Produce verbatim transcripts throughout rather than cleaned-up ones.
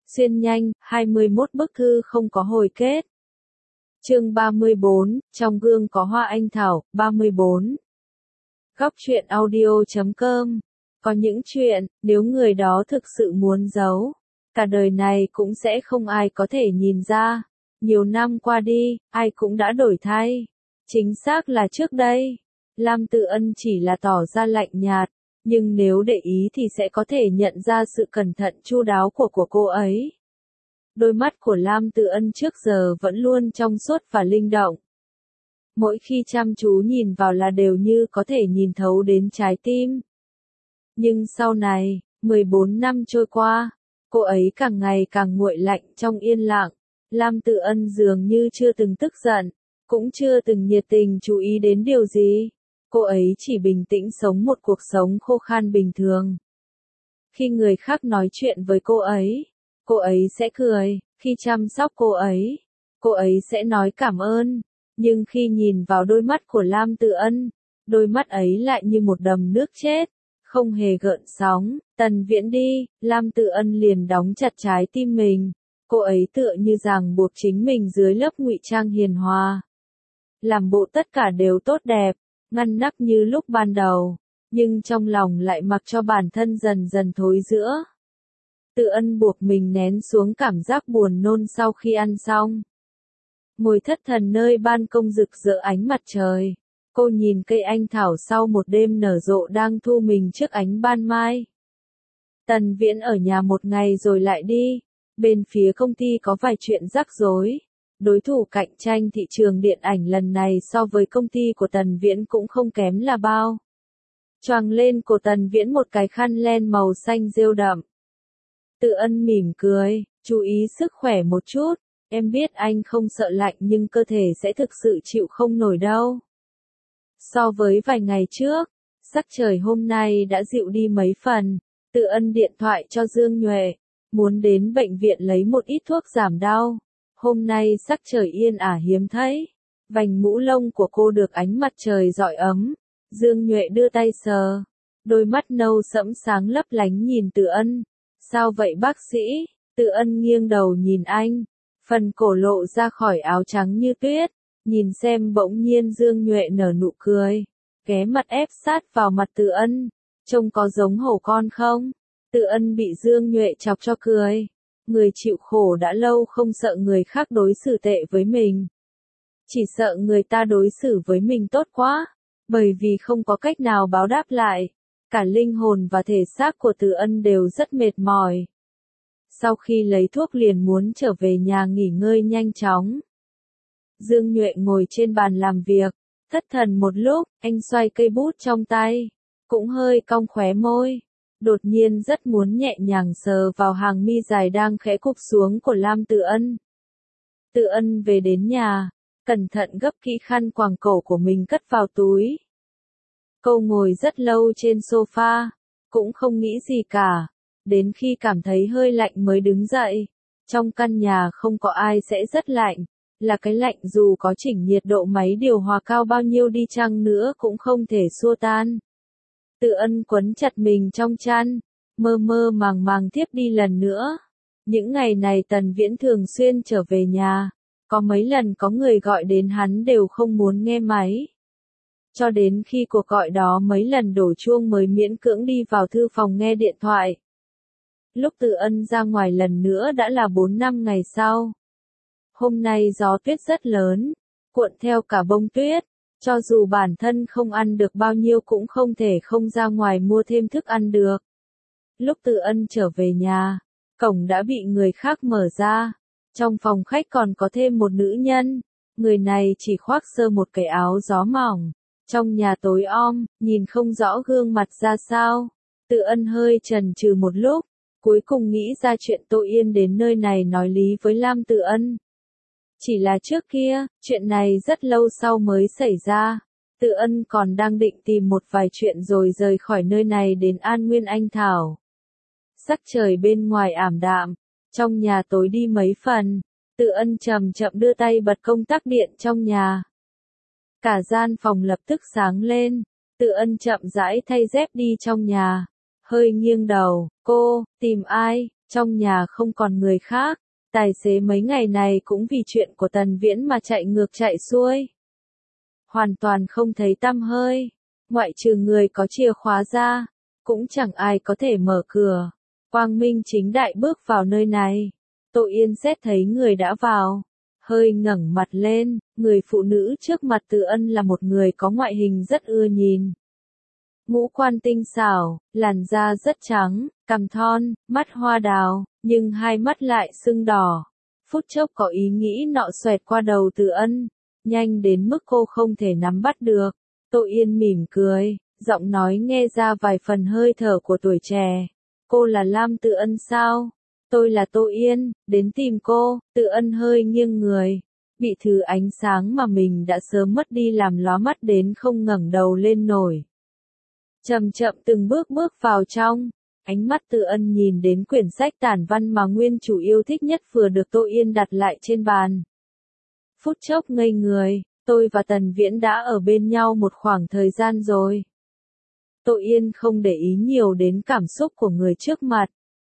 Xuyên nhanh, hai mươi mốt bức thư không có hồi kết. Chương ba mươi bốn, trong gương có hoa anh thảo, ba mươi bốn. Góc truyện audio chấm com. Có những chuyện, nếu người đó thực sự muốn giấu, cả đời này cũng sẽ không ai có thể nhìn ra. Nhiều năm qua đi, ai cũng đã đổi thay. Chính xác là trước đây, Lam Tự Ân chỉ là tỏ ra lạnh nhạt, nhưng nếu để ý thì sẽ có thể nhận ra sự cẩn thận chu đáo của của cô ấy. Đôi mắt của Lam Tự Ân trước giờ vẫn luôn trong suốt và linh động. Mỗi khi chăm chú nhìn vào là đều như có thể nhìn thấu đến trái tim. Nhưng sau này, mười bốn năm trôi qua, cô ấy càng ngày càng nguội lạnh trong yên lặng. Lam Tự Ân dường như chưa từng tức giận, cũng chưa từng nhiệt tình chú ý đến điều gì. Cô ấy chỉ bình tĩnh sống một cuộc sống khô khan bình thường. Khi người khác nói chuyện với cô ấy, cô ấy sẽ cười. Khi chăm sóc cô ấy, cô ấy sẽ nói cảm ơn. Nhưng khi nhìn vào đôi mắt của Lam Tự Ân, đôi mắt ấy lại như một đầm nước chết, không hề gợn sóng. Tần Viễn đi, Lam Tự Ân liền đóng chặt trái tim mình. Cô ấy tựa như ràng buộc chính mình dưới lớp ngụy trang hiền hòa. Làm bộ tất cả đều tốt đẹp, ngăn nắp như lúc ban đầu, nhưng trong lòng lại mặc cho bản thân dần dần thối rữa. Tự Ân buộc mình nén xuống cảm giác buồn nôn sau khi ăn xong. Ngồi thất thần nơi ban công rực rỡ ánh mặt trời, cô nhìn cây anh thảo sau một đêm nở rộ đang thu mình trước ánh ban mai. Tần Viễn ở nhà một ngày rồi lại đi, bên phía công ty có vài chuyện rắc rối. Đối thủ cạnh tranh thị trường điện ảnh lần này so với công ty của Tần Viễn cũng không kém là bao. Choàng lên cổ Tần Viễn một cái khăn len màu xanh rêu đậm. Tự Ân mỉm cười, chú ý sức khỏe một chút, em biết anh không sợ lạnh nhưng cơ thể sẽ thực sự chịu không nổi đâu. So với vài ngày trước, sắc trời hôm nay đã dịu đi mấy phần. Tự Ân điện thoại cho Dương Nhuệ, muốn đến bệnh viện lấy một ít thuốc giảm đau. Hôm nay sắc trời yên ả hiếm thấy, vành mũ lông của cô được ánh mặt trời rọi ấm. Dương Nhuệ đưa tay sờ, đôi mắt nâu sẫm sáng lấp lánh nhìn Tự Ân. Sao vậy bác sĩ? Tự Ân nghiêng đầu nhìn anh, phần cổ lộ ra khỏi áo trắng như tuyết. Nhìn xem bỗng nhiên Dương Nhuệ nở nụ cười, ghé mặt ép sát vào mặt Tự Ân. Trông có giống hổ con không? Tự Ân bị Dương Nhuệ chọc cho cười. Người chịu khổ đã lâu không sợ người khác đối xử tệ với mình. Chỉ sợ người ta đối xử với mình tốt quá, bởi vì không có cách nào báo đáp lại. Cả linh hồn và thể xác của Tự Ân đều rất mệt mỏi. Sau khi lấy thuốc liền muốn trở về nhà nghỉ ngơi nhanh chóng. Dương Nhuệ ngồi trên bàn làm việc, thất thần một lúc, anh xoay cây bút trong tay, cũng hơi cong khóe môi. Đột nhiên rất muốn nhẹ nhàng sờ vào hàng mi dài đang khẽ cụp xuống của Lam Tự Ân. Tự Ân về đến nhà, cẩn thận gấp kỹ khăn quàng cổ của mình cất vào túi. Cô ngồi rất lâu trên sofa, cũng không nghĩ gì cả, đến khi cảm thấy hơi lạnh mới đứng dậy. Trong căn nhà không có ai sẽ rất lạnh, là cái lạnh dù có chỉnh nhiệt độ máy điều hòa cao bao nhiêu đi chăng nữa cũng không thể xua tan. Tự Ân quấn chặt mình trong chăn, mơ mơ màng màng tiếp đi lần nữa. Những ngày này Tần Viễn thường xuyên trở về nhà, có mấy lần có người gọi đến hắn đều không muốn nghe máy. Cho đến khi cuộc gọi đó mấy lần đổ chuông mới miễn cưỡng đi vào thư phòng nghe điện thoại. Lúc Tự Ân ra ngoài lần nữa đã là bốn năm ngày sau. Hôm nay gió tuyết rất lớn, cuộn theo cả bông tuyết. Cho dù bản thân không ăn được bao nhiêu cũng không thể không ra ngoài mua thêm thức ăn được. Lúc Tự Ân trở về nhà, cổng đã bị người khác mở ra. Trong phòng khách còn có thêm một nữ nhân. Người này chỉ khoác sơ một cái áo gió mỏng. Trong nhà tối om, nhìn không rõ gương mặt ra sao. Tự Ân hơi chần chừ một lúc, cuối cùng nghĩ ra chuyện Tô Yên đến nơi này nói lý với Lam Tự Ân. Chỉ là trước kia, chuyện này rất lâu sau mới xảy ra. Tự Ân còn đang định tìm một vài chuyện rồi rời khỏi nơi này đến An Nguyên Anh Thảo. Sắc trời bên ngoài ảm đạm, trong nhà tối đi mấy phần. Tự Ân chậm chậm đưa tay bật công tắc điện trong nhà. Cả gian phòng lập tức sáng lên. Tự Ân chậm rãi thay dép đi trong nhà, hơi nghiêng đầu. Cô, tìm ai? Trong nhà không còn người khác, tài xế mấy ngày này cũng vì chuyện của Tần Viễn mà chạy ngược chạy xuôi. Hoàn toàn không thấy tăm hơi, ngoại trừ người có chìa khóa ra, cũng chẳng ai có thể mở cửa. Quang minh chính đại bước vào nơi này. Tô Yên xét thấy người đã vào, hơi ngẩng mặt lên, người phụ nữ trước mặt Từ Ân là một người có ngoại hình rất ưa nhìn. Ngũ quan tinh xảo, làn da rất trắng, cằm thon, mắt hoa đào, nhưng hai mắt lại sưng đỏ. Phút chốc có ý nghĩ nọ xoẹt qua đầu Từ Ân, nhanh đến mức cô không thể nắm bắt được. Tô Yên mỉm cười, giọng nói nghe ra vài phần hơi thở của tuổi trẻ. Cô là Lam Từ Ân sao? Tôi là Tô Yên, đến tìm cô. Từ Ân hơi nghiêng người, bị thứ ánh sáng mà mình đã sớm mất đi làm lóa mắt đến không ngẩng đầu lên nổi. Chậm chậm từng bước bước vào trong, ánh mắt Từ Ân nhìn đến quyển sách tản văn mà nguyên chủ yêu thích nhất vừa được Tô Yên đặt lại trên bàn. Phút chốc ngây người, tôi và Tần Viễn đã ở bên nhau một khoảng thời gian rồi. Tô Yên không để ý nhiều đến cảm xúc của người trước mặt.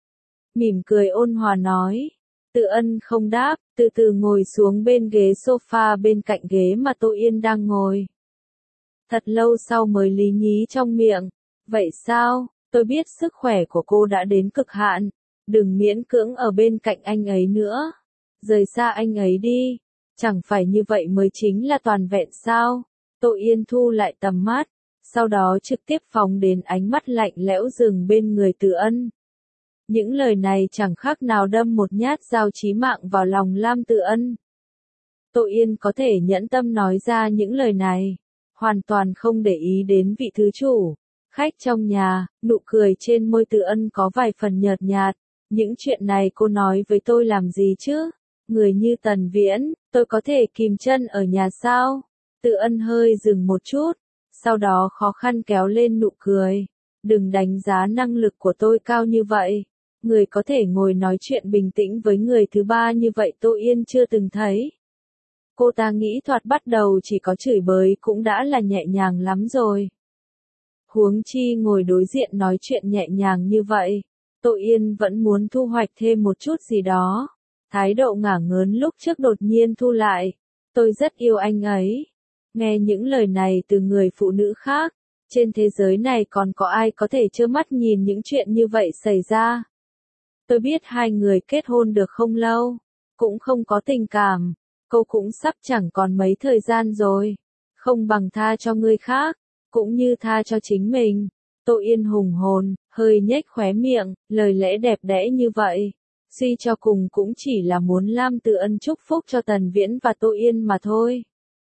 Mỉm cười ôn hòa nói. Từ Ân không đáp, từ từ ngồi xuống bên ghế sofa bên cạnh ghế mà Tô Yên đang ngồi. Thật lâu sau mới lý nhí trong miệng. Vậy sao, tôi biết sức khỏe của cô đã đến cực hạn. Đừng miễn cưỡng ở bên cạnh anh ấy nữa. Rời xa anh ấy đi. Chẳng phải như vậy mới chính là toàn vẹn sao? Tô Yên thu lại tầm mắt, sau đó trực tiếp phóng đến ánh mắt lạnh lẽo dừng bên người Từ Ân. Những lời này chẳng khác nào đâm một nhát dao chí mạng vào lòng Lam Từ Ân. Tô Yên có thể nhẫn tâm nói ra những lời này, hoàn toàn không để ý đến vị thứ chủ. Khách trong nhà, nụ cười trên môi Từ Ân có vài phần nhợt nhạt. Những chuyện này cô nói với tôi làm gì chứ? Người như Tần Viễn, tôi có thể kìm chân ở nhà sao? Từ Ân hơi dừng một chút, sau đó khó khăn kéo lên nụ cười. Đừng đánh giá năng lực của tôi cao như vậy. Người có thể ngồi nói chuyện bình tĩnh với người thứ ba như vậy Tô Yên chưa từng thấy. Cô ta nghĩ thoạt bắt đầu chỉ có chửi bới cũng đã là nhẹ nhàng lắm rồi. Huống chi ngồi đối diện nói chuyện nhẹ nhàng như vậy. Tô Yên vẫn muốn thu hoạch thêm một chút gì đó. Thái độ ngả ngớn lúc trước đột nhiên thu lại. Tôi rất yêu anh ấy. Nghe những lời này từ người phụ nữ khác. Trên thế giới này còn có ai có thể trơ mắt nhìn những chuyện như vậy xảy ra. Tôi biết hai người kết hôn được không lâu. Cũng không có tình cảm. Cô cũng sắp chẳng còn mấy thời gian rồi. Không bằng tha cho người khác. Cũng như tha cho chính mình. Tô Yên hùng hồn, hơi nhếch khóe miệng, lời lẽ đẹp đẽ như vậy. Suy cho cùng cũng chỉ là muốn Lam Từ Ân chúc phúc cho Tần Viễn và Tô Yên mà thôi.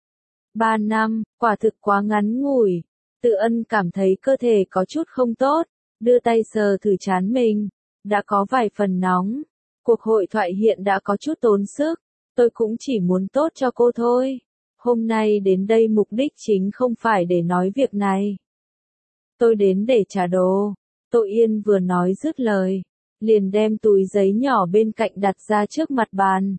Ba năm, quả thực quá ngắn ngủi. Từ Ân cảm thấy cơ thể có chút không tốt, đưa tay sờ thử trán mình. Đã có vài phần nóng. Cuộc hội thoại hiện đã có chút tốn sức. Tôi cũng chỉ muốn tốt cho cô thôi. Hôm nay đến đây mục đích chính không phải để nói việc này. Tôi đến để trả đồ. Tô Yên vừa nói dứt lời, liền đem túi giấy nhỏ bên cạnh đặt ra trước mặt bàn.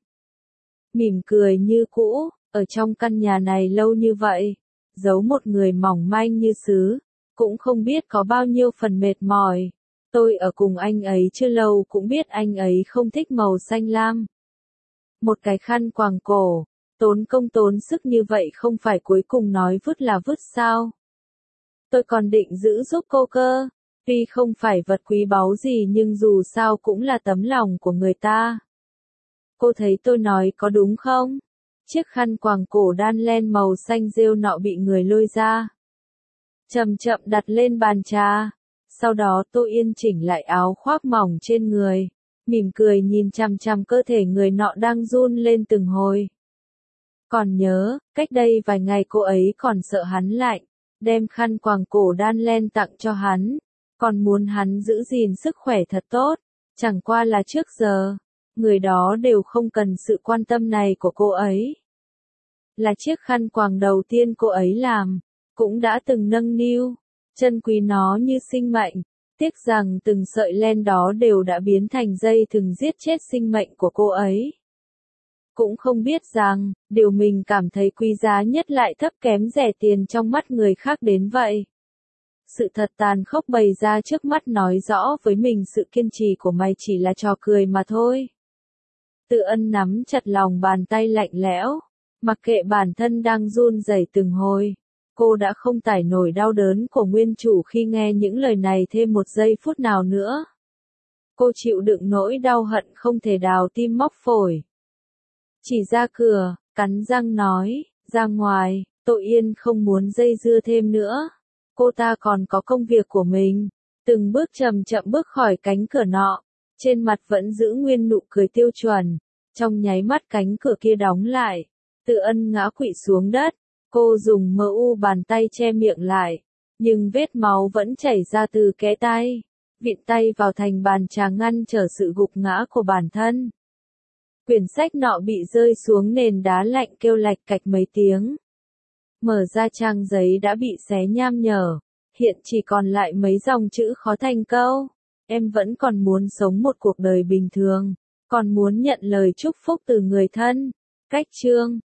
Mỉm cười như cũ, ở trong căn nhà này lâu như vậy, giấu một người mỏng manh như sứ, cũng không biết có bao nhiêu phần mệt mỏi. Tôi ở cùng anh ấy chưa lâu cũng biết anh ấy không thích màu xanh lam. Một cái khăn quàng cổ, tốn công tốn sức như vậy không phải cuối cùng nói vứt là vứt sao? Tôi còn định giữ giúp cô cơ, tuy không phải vật quý báu gì nhưng dù sao cũng là tấm lòng của người ta. Cô thấy tôi nói có đúng không? Chiếc khăn quàng cổ đan len màu xanh rêu nọ bị người lôi ra. Chậm chậm đặt lên bàn trà. Sau đó Tô Yên chỉnh lại áo khoác mỏng trên người, mỉm cười nhìn chằm chằm cơ thể người nọ đang run lên từng hồi. Còn nhớ, cách đây vài ngày cô ấy còn sợ hắn lạnh, đem khăn quàng cổ đan len tặng cho hắn, còn muốn hắn giữ gìn sức khỏe thật tốt, chẳng qua là trước giờ, người đó đều không cần sự quan tâm này của cô ấy. Là chiếc khăn quàng đầu tiên cô ấy làm, cũng đã từng nâng niu, trân quý nó như sinh mệnh, tiếc rằng từng sợi len đó đều đã biến thành dây thừng giết chết sinh mệnh của cô ấy. Cũng không biết rằng, điều mình cảm thấy quý giá nhất lại thấp kém rẻ tiền trong mắt người khác đến vậy. Sự thật tàn khốc bày ra trước mắt nói rõ với mình sự kiên trì của mày chỉ là trò cười mà thôi. Tự Ân nắm chặt lòng bàn tay lạnh lẽo, mặc kệ bản thân đang run rẩy từng hồi. Cô đã không tải nổi đau đớn của nguyên chủ khi nghe những lời này thêm một giây phút nào nữa. Cô chịu đựng nỗi đau hận không thể đào tim móc phổi. Chỉ ra cửa, cắn răng nói, ra ngoài, Tội Yên không muốn dây dưa thêm nữa. Cô ta còn có công việc của mình. Từng bước chậm chậm bước khỏi cánh cửa nọ, trên mặt vẫn giữ nguyên nụ cười tiêu chuẩn. Trong nháy mắt cánh cửa kia đóng lại, Tự Ân ngã quỵ xuống đất. Cô dùng mờ u bàn tay che miệng lại, nhưng vết máu vẫn chảy ra từ kẽ tay. Vịn tay vào thành bàn trà ngăn trở sự gục ngã của bản thân. Quyển sách nọ bị rơi xuống nền đá lạnh kêu lạch cạch mấy tiếng. Mở ra trang giấy đã bị xé nham nhở, hiện chỉ còn lại mấy dòng chữ khó thành câu. Em vẫn còn muốn sống một cuộc đời bình thường, còn muốn nhận lời chúc phúc từ người thân. Cách chương